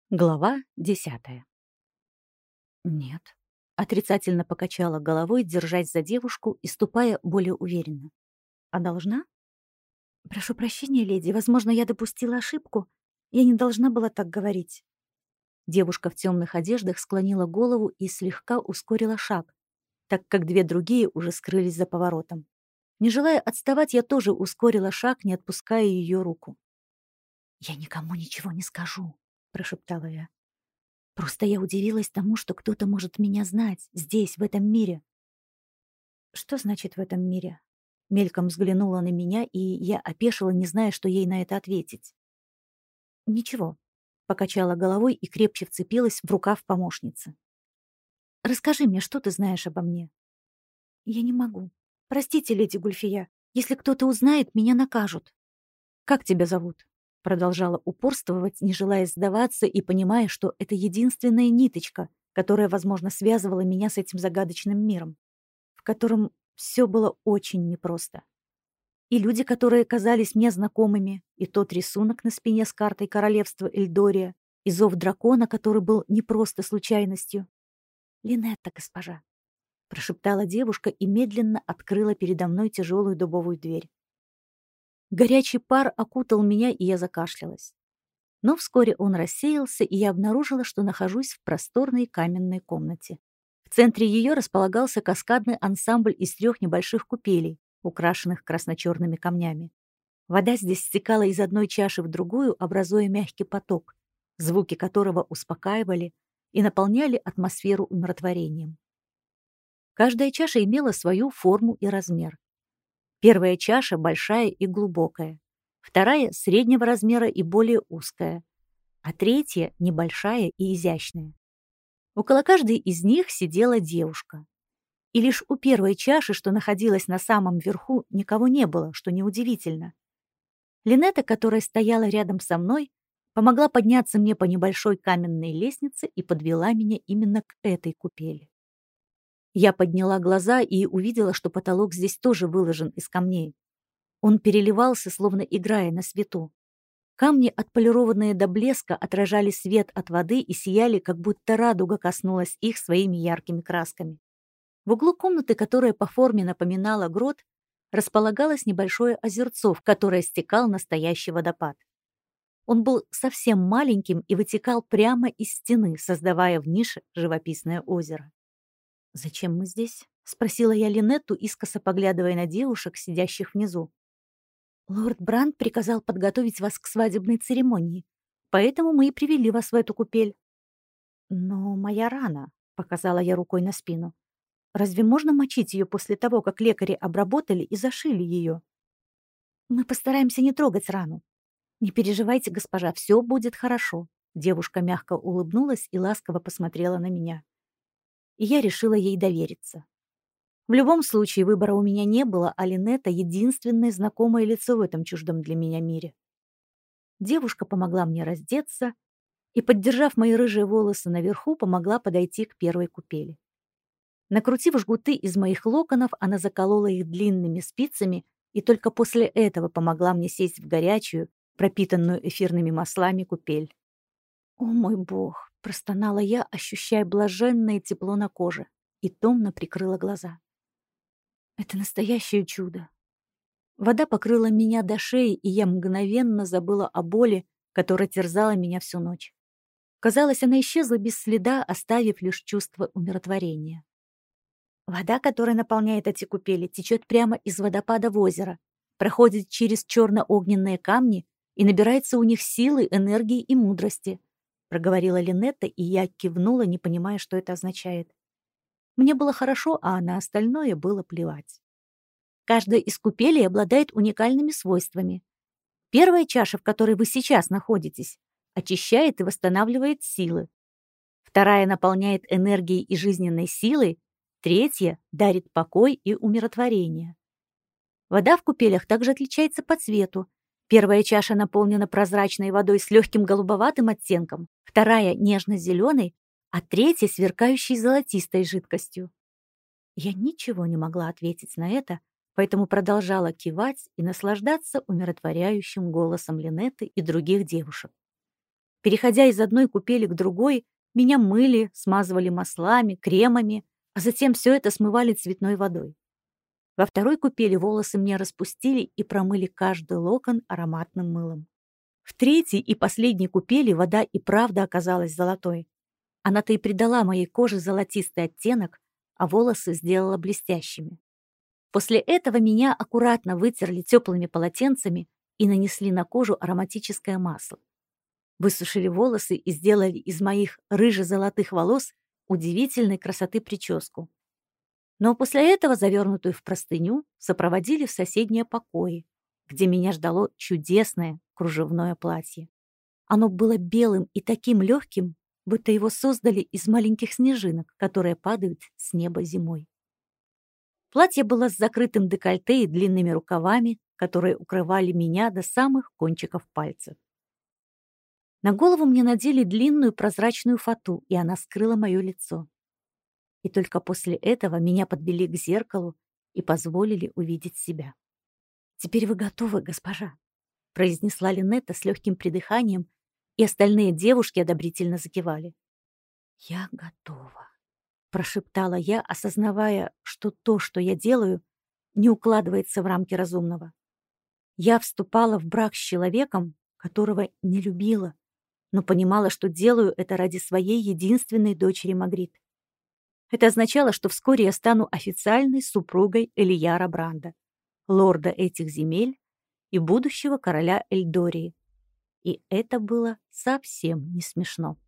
Глава 10. Нет. Отрицательно покачала головой, держась за девушку и ступая более уверенно. А должна? Прошу прощения, леди, возможно, я допустила ошибку. Я не должна была так говорить. Девушка в темных одеждах склонила голову и слегка ускорила шаг, так как две другие уже скрылись за поворотом. Не желая отставать, я тоже ускорила шаг, не отпуская ее руку. «Я никому ничего не скажу», — прошептала я. Просто я удивилась тому, что кто-то может меня знать здесь, в этом мире. Что значит «в этом мире»? Мельком взглянула на меня, и я опешила, не зная, что ей на это ответить. «Ничего», — покачала головой и крепче вцепилась в рукав помощницы. «Расскажи мне, что ты знаешь обо мне?» «Я не могу. Простите, леди Гульфия, если кто-то узнает, меня накажут». «Как тебя зовут?» Продолжала упорствовать, не желая сдаваться и понимая, что это единственная ниточка, которая, возможно, связывала меня с этим загадочным миром, в котором все было очень непросто. И люди, которые казались мне знакомыми, и тот рисунок на спине с картой королевства Эльдория, и зов дракона, который был не просто случайностью. «Линетта, госпожа», — прошептала девушка и медленно открыла передо мной тяжелую дубовую дверь. Горячий пар окутал меня, и я закашлялась. Но вскоре он рассеялся, и я обнаружила, что нахожусь в просторной каменной комнате. В центре ее располагался каскадный ансамбль из 3 небольших купелей, украшенных красно-черными камнями. Вода здесь стекала из одной чаши в другую, образуя мягкий поток, звуки которого успокаивали и наполняли атмосферу умиротворением. Каждая чаша имела свою форму и размер. Первая чаша большая и глубокая, вторая среднего размера и более узкая, а третья небольшая и изящная. Около каждой из них сидела девушка. И лишь у первой чаши, что находилась на самом верху, никого не было, что неудивительно. Линетта, которая стояла рядом со мной, помогла подняться мне по небольшой каменной лестнице и подвела меня именно к этой купели. Я подняла глаза и увидела, что потолок здесь тоже выложен из камней. Он переливался, словно играя на свету. Камни, отполированные до блеска, отражали свет от воды и сияли, как будто радуга коснулась их своими яркими красками. В углу комнаты, которая по форме напоминала грот, располагалось небольшое озерцо, в которое стекал настоящий водопад. Он был совсем маленьким и вытекал прямо из стены, создавая в нише живописное озеро. «Зачем мы здесь?» — спросила я Линетту, искоса поглядывая на девушек, сидящих внизу. «Лорд Бранд приказал подготовить вас к свадебной церемонии, поэтому мы и привели вас в эту купель». «Но моя рана», — показала я рукой на спину. «Разве можно мочить ее после того, как лекари обработали и зашили ее?» «Мы постараемся не трогать рану. Не переживайте, госпожа, все будет хорошо». Девушка мягко улыбнулась и ласково посмотрела на меня. И я решила ей довериться. В любом случае, выбора у меня не было, а Линетта — единственное знакомое лицо в этом чуждом для меня мире. Девушка помогла мне раздеться и, поддержав мои рыжие волосы наверху, помогла подойти к первой купели. Накрутив жгуты из моих локонов, она заколола их длинными спицами и только после этого помогла мне сесть в горячую, пропитанную эфирными маслами купель. «О мой бог!» — простонала я, ощущая блаженное тепло на коже, и томно прикрыла глаза. «Это настоящее чудо!» Вода покрыла меня до шеи, и я мгновенно забыла о боли, которая терзала меня всю ночь. Казалось, она исчезла без следа, оставив лишь чувство умиротворения. Вода, которая наполняет эти купели, течет прямо из водопада в озеро, проходит через черно-огненные камни и набирается у них силы, энергии и мудрости, проговорила Линетта, и я кивнула, не понимая, что это означает. Мне было хорошо, а на остальное было плевать. Каждая из купелей обладает уникальными свойствами. Первая чаша, в которой вы сейчас находитесь, очищает и восстанавливает силы. Вторая наполняет энергией и жизненной силой, третья дарит покой и умиротворение. Вода в купелях также отличается по цвету. Первая чаша наполнена прозрачной водой с легким голубоватым оттенком, вторая — нежно-зеленой, а третья — сверкающей золотистой жидкостью. Я ничего не могла ответить на это, поэтому продолжала кивать и наслаждаться умиротворяющим голосом Линетты и других девушек. Переходя из одной купели к другой, меня мыли, смазывали маслами, кремами, а затем все это смывали цветной водой. Во второй купели волосы мне распустили и промыли каждый локон ароматным мылом. В третьей и последней купели вода и правда оказалась золотой. Она-то и придала моей коже золотистый оттенок, а волосы сделала блестящими. После этого меня аккуратно вытерли теплыми полотенцами и нанесли на кожу ароматическое масло. Высушили волосы и сделали из моих рыже-золотых волос удивительной красоты прическу. Но после этого, завернутую в простыню, сопроводили в соседние покои, где меня ждало чудесное кружевное платье. Оно было белым и таким легким, будто его создали из маленьких снежинок, которые падают с неба зимой. Платье было с закрытым декольте и длинными рукавами, которые укрывали меня до самых кончиков пальцев. На голову мне надели длинную прозрачную фату, и она скрыла мое лицо. И только после этого меня подвели к зеркалу и позволили увидеть себя. «Теперь вы готовы, госпожа», — произнесла Линетта с легким придыханием, и остальные девушки одобрительно закивали. «Я готова», — прошептала я, осознавая, что то, что я делаю, не укладывается в рамки разумного. Я вступала в брак с человеком, которого не любила, но понимала, что делаю это ради своей единственной дочери Магрит. Это означало, что вскоре я стану официальной супругой Элияра Бранда, лорда этих земель и будущего короля Эльдории. И это было совсем не смешно.